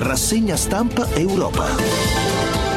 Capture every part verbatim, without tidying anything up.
Rassegna stampa Europa.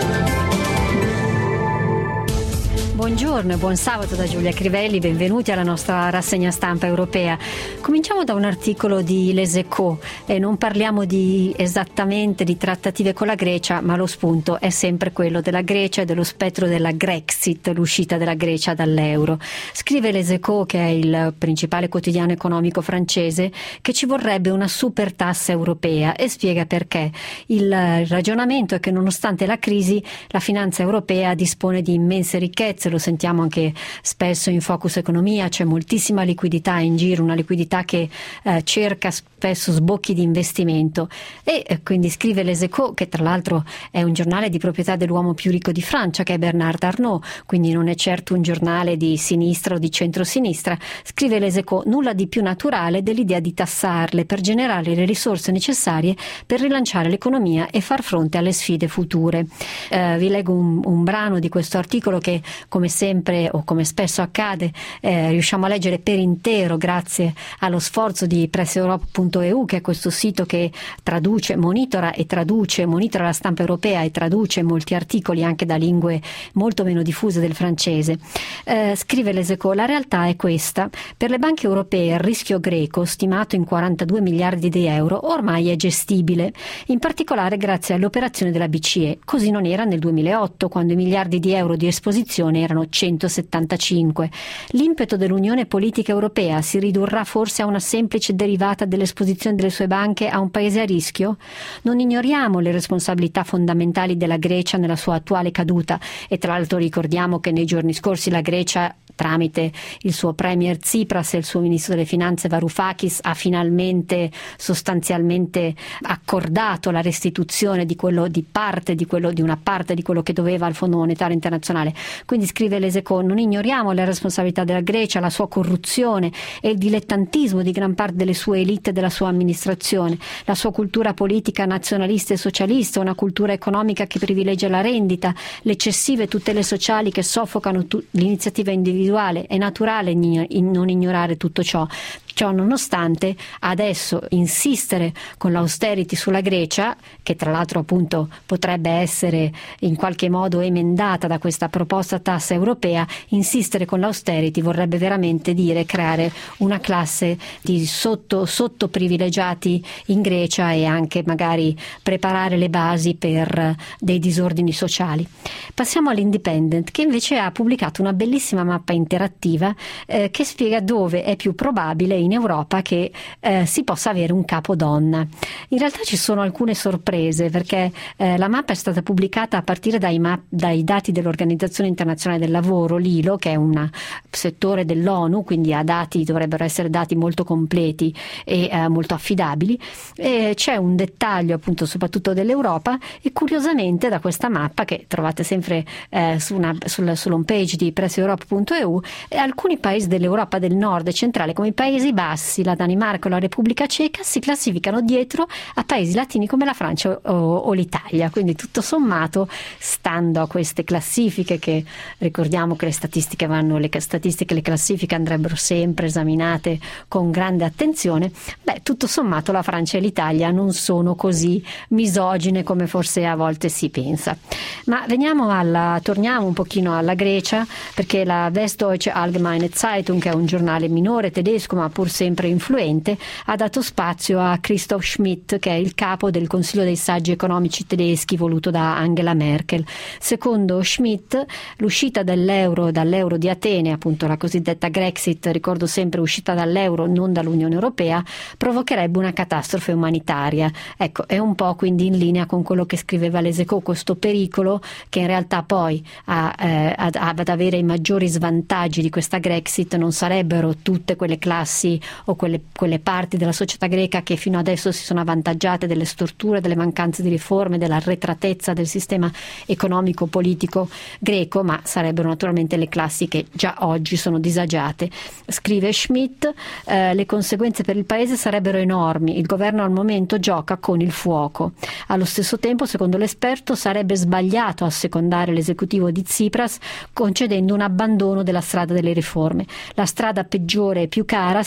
Buongiorno e buon sabato da Giulia Crivelli, benvenuti alla nostra rassegna stampa europea. Cominciamo da un articolo di Les Echos e non parliamo di, esattamente di trattative con la Grecia, ma lo spunto è sempre quello della Grecia e dello spettro della Grexit, l'uscita della Grecia dall'euro. Scrive Les Echos, che è il principale quotidiano economico francese, che ci vorrebbe una super tassa europea e spiega perché. Il ragionamento è che nonostante la crisi la finanza europea dispone di immense ricchezze. Lo sentiamo anche spesso in Focus Economia, c'è moltissima liquidità in giro, una liquidità che eh, cerca spesso sbocchi di investimento e eh, quindi scrive Les Echos, che tra l'altro è un giornale di proprietà dell'uomo più ricco di Francia, che è Bernard Arnault, quindi non è certo un giornale di sinistra o di centrosinistra. Scrive Les Echos: nulla di più naturale dell'idea di tassarle per generare le risorse necessarie per rilanciare l'economia e far fronte alle sfide future. Eh, vi leggo un, un brano di questo articolo che, come sempre o come spesso accade, eh, riusciamo a leggere per intero grazie allo sforzo di press europe punto e u, che è questo sito che traduce, monitora e traduce, monitora la stampa europea e traduce molti articoli anche da lingue molto meno diffuse del francese. Eh, scrive Les Echos: la realtà è questa. Per le banche europee il rischio greco, stimato in quarantadue miliardi di euro, ormai è gestibile, in particolare grazie alle operazioni della B C E. Così non era nel duemilaotto, quando i miliardi di euro di esposizione erano centosettantacinque. L'impeto dell'Unione politica europea si ridurrà forse a una semplice derivata dell'esposizione delle sue banche a un paese a rischio? Non ignoriamo le responsabilità fondamentali della Grecia nella sua attuale caduta e tra l'altro ricordiamo che nei giorni scorsi la Grecia, tramite il suo premier Tsipras e il suo ministro delle finanze Varoufakis, ha finalmente sostanzialmente accordato la restituzione di quello di parte di quello di una parte di quello che doveva al Fondo Monetario Internazionale. Quindi scrive Les Echos: non ignoriamo le responsabilità della Grecia, la sua corruzione e il dilettantismo di gran parte delle sue elite e della sua amministrazione, la sua cultura politica nazionalista e socialista, una cultura economica che privilegia la rendita, le eccessive tutele sociali che soffocano tu- l'iniziativa individuale. È naturale non ignorare tutto ciò. Ciò nonostante, adesso insistere con l'austerity sulla Grecia, che tra l'altro appunto potrebbe essere in qualche modo emendata da questa proposta tassa europea, insistere con l'austerity vorrebbe veramente dire creare una classe di sotto, sottoprivilegiati in Grecia e anche magari preparare le basi per dei disordini sociali. Passiamo all'Independent, che invece ha pubblicato una bellissima mappa interattiva eh, che spiega dove è più probabile in Europa che eh, si possa avere un capo donna. In realtà ci sono alcune sorprese, perché eh, la mappa è stata pubblicata a partire dai, map- dai dati dell'Organizzazione Internazionale del Lavoro, l'I L O, che è un settore dell'ONU, quindi ha dati, dovrebbero essere dati molto completi e eh, molto affidabili. E c'è un dettaglio appunto soprattutto dell'Europa e curiosamente da questa mappa, che trovate sempre eh, su una, sul, sull'home page di press europe punto e u, alcuni paesi dell'Europa del nord e centrale come i Paesi Bassi, la Danimarca o la Repubblica Ceca si classificano dietro a paesi latini come la Francia o, o l'Italia. Quindi tutto sommato, stando a queste classifiche, che ricordiamo che le statistiche vanno, le statistiche, le classifiche andrebbero sempre esaminate con grande attenzione, beh, tutto sommato la Francia e l'Italia non sono così misogine come forse a volte si pensa. Ma veniamo alla, torniamo un pochino alla Grecia, perché la Westdeutsche Allgemeine Zeitung, che è un giornale minore tedesco ma pur sempre influente, ha dato spazio a Christoph Schmidt, che è il capo del Consiglio dei Saggi Economici tedeschi voluto da Angela Merkel. Secondo Schmidt, l'uscita dall'euro, dall'euro di Atene, appunto la cosiddetta Grexit, ricordo sempre uscita dall'euro, non dall'Unione Europea, provocherebbe una catastrofe umanitaria. Ecco, è un po' quindi in linea con quello che scriveva Les Echos, questo pericolo che in realtà poi a, eh, ad, ad avere i maggiori svantaggi di questa Grexit non sarebbero tutte quelle classi o quelle, quelle parti della società greca che fino adesso si sono avvantaggiate delle storture, delle mancanze di riforme, dell'arretratezza del sistema economico-politico greco, ma sarebbero naturalmente le classi che già oggi sono disagiate. Scrive Schmidt, eh, le conseguenze per il paese sarebbero enormi, il governo al momento gioca con il fuoco. Allo stesso tempo, secondo l'esperto, sarebbe sbagliato assecondare l'esecutivo di Tsipras concedendo un abbandono della strada delle riforme. La strada peggiore e più cara sarebbe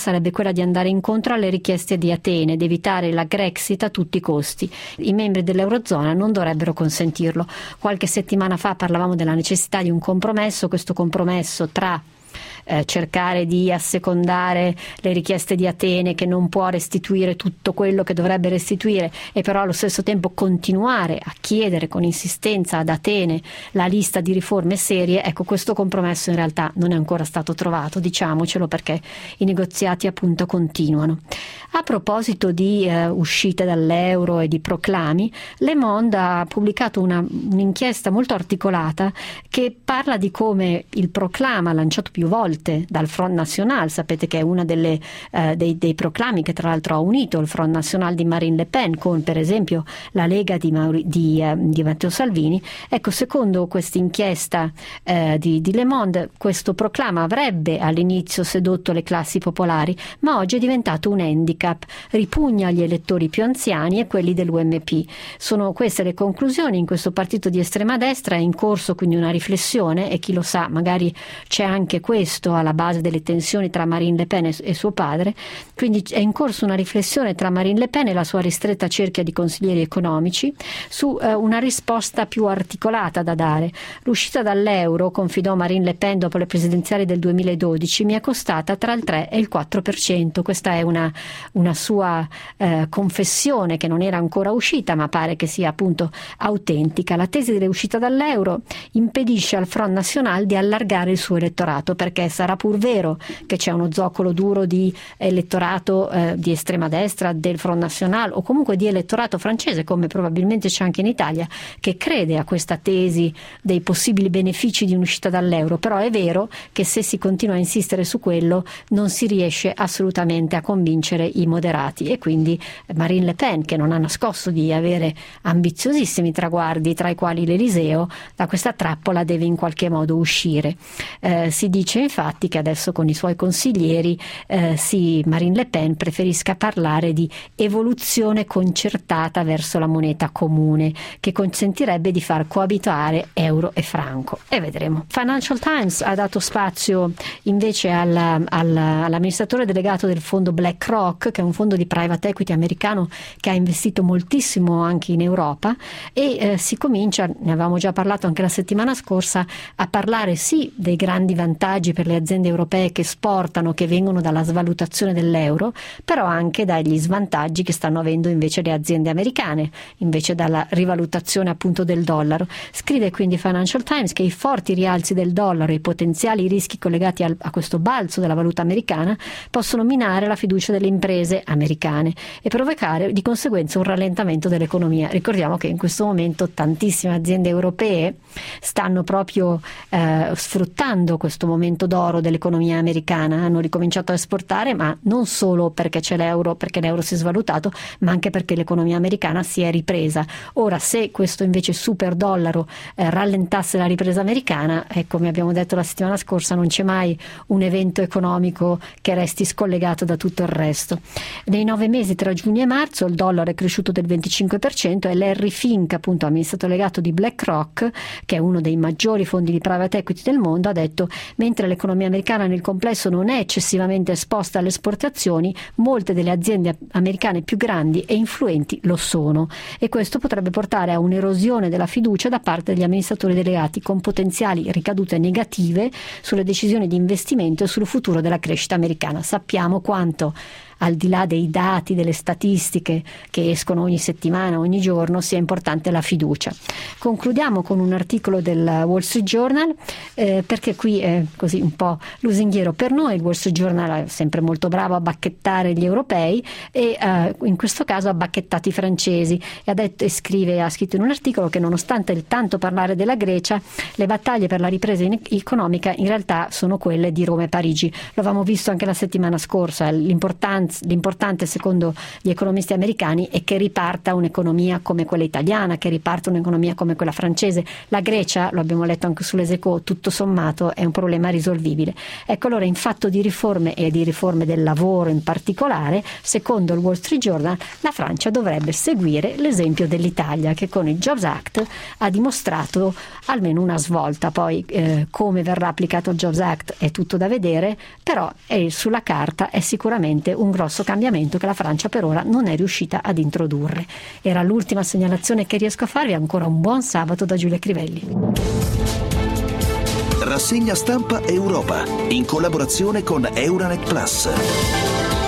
sarebbe quella di andare incontro alle richieste di Atene ed evitare la Grexit a tutti i costi. I membri dell'Eurozona non dovrebbero consentirlo. Qualche settimana fa parlavamo della necessità di un compromesso, questo compromesso tra Eh, cercare di assecondare le richieste di Atene, che non può restituire tutto quello che dovrebbe restituire, e però allo stesso tempo continuare a chiedere con insistenza ad Atene la lista di riforme serie. Ecco, questo compromesso in realtà non è ancora stato trovato, diciamocelo, perché i negoziati appunto continuano. A proposito di eh, uscite dall'euro e di proclami, Le Monde ha pubblicato una, un'inchiesta molto articolata che parla di come il proclama lanciato più volte dal Front National, sapete che è uno eh, dei, dei proclami che tra l'altro ha unito il Front National di Marine Le Pen con per esempio la Lega di, Mauri, di, eh, di Matteo Salvini. Ecco, secondo questa inchiesta eh, di, di Le Monde, questo proclama avrebbe all'inizio sedotto le classi popolari, ma oggi è diventato un handicap, ripugna gli elettori più anziani e quelli dell'U M P. Sono queste le conclusioni. In questo partito di estrema destra è in corso quindi una riflessione, e chi lo sa, magari c'è anche questo alla base delle tensioni tra Marine Le Pen e suo padre. Quindi è in corso una riflessione tra Marine Le Pen e la sua ristretta cerchia di consiglieri economici su eh, una risposta più articolata da dare. L'uscita dall'euro, confidò Marine Le Pen dopo le presidenziali del duemiladodici, mi è costata tra il tre e il quattro per cento. Questa è una, una sua eh, confessione che non era ancora uscita, ma pare che sia appunto autentica. La tesi dell'uscita dall'euro impedisce al Front National di allargare il suo elettorato, perché sarà pur vero che c'è uno zoccolo duro di elettorato eh, di estrema destra del Front National, o comunque di elettorato francese, come probabilmente c'è anche in Italia, che crede a questa tesi dei possibili benefici di un'uscita dall'euro. Però è vero che se si continua a insistere su quello non si riesce assolutamente a convincere i moderati, e quindi Marine Le Pen, che non ha nascosto di avere ambiziosissimi traguardi, tra i quali l'Eliseo, da questa trappola deve in qualche modo uscire. Eh, si dice infatti che adesso con i suoi consiglieri eh, sì, Marine Le Pen preferisca parlare di evoluzione concertata verso la moneta comune, che consentirebbe di far coabitare euro e franco, e vedremo. Financial Times ha dato spazio invece alla, alla, all'amministratore delegato del fondo BlackRock, che è un fondo di private equity americano che ha investito moltissimo anche in Europa, e eh, si comincia, ne avevamo già parlato anche la settimana scorsa, a parlare sì dei grandi vantaggi per le aziende europee che esportano, che vengono dalla svalutazione dell'euro, però anche dagli svantaggi che stanno avendo invece le aziende americane, invece dalla rivalutazione appunto del dollaro. Scrive quindi Financial Times che i forti rialzi del dollaro e i potenziali rischi collegati al, a questo balzo della valuta americana possono minare la fiducia delle imprese americane e provocare di conseguenza un rallentamento dell'economia. Ricordiamo che in questo momento tantissime aziende europee stanno proprio eh, sfruttando questo momento d'oro dell'economia americana, hanno ricominciato a esportare, ma non solo perché c'è l'euro, perché l'euro si è svalutato, ma anche perché l'economia americana si è ripresa. Ora, se questo invece super dollaro eh, rallentasse la ripresa americana, eh, come abbiamo detto la settimana scorsa, non c'è mai un evento economico che resti scollegato da tutto il resto. Nei nove mesi tra giugno e marzo il dollaro è cresciuto del venticinque per cento, e Larry Fink, appunto amministratore delegato di BlackRock, che è uno dei maggiori fondi di private equity del mondo, ha detto: mentre l'economia americana nel complesso non è eccessivamente esposta alle esportazioni, molte delle aziende americane più grandi e influenti lo sono, e questo potrebbe portare a un'erosione della fiducia da parte degli amministratori delegati, con potenziali ricadute negative sulle decisioni di investimento e sul futuro della crescita americana. Sappiamo quanto, al di là dei dati, delle statistiche che escono ogni settimana, ogni giorno, sia importante la fiducia. Concludiamo con un articolo del Wall Street Journal, eh, perché qui è così un po' lusinghiero per noi. Il Wall Street Journal è sempre molto bravo a bacchettare gli europei, e eh, in questo caso ha bacchettato i francesi, e ha detto, e scrive, ha scritto in un articolo che nonostante il tanto parlare della Grecia, le battaglie per la ripresa in- economica in realtà sono quelle di Roma e Parigi. Lo avevamo visto anche la settimana scorsa, l'importanza l'importante secondo gli economisti americani è che riparta un'economia come quella italiana, che riparta un'economia come quella francese. La Grecia, lo abbiamo letto anche sull'Eseco, tutto sommato è un problema risolvibile. Ecco, allora in fatto di riforme e di riforme del lavoro in particolare, secondo il Wall Street Journal, la Francia dovrebbe seguire l'esempio dell'Italia, che con il Jobs Act ha dimostrato almeno una svolta. Poi eh, come verrà applicato il Jobs Act è tutto da vedere, però è, sulla carta è sicuramente un grosso cambiamento che la Francia per ora non è riuscita ad introdurre. Era l'ultima segnalazione che riesco a farvi. Ancora un buon sabato da Giulia Crivelli. Rassegna stampa Europa in collaborazione con Euranet Plus.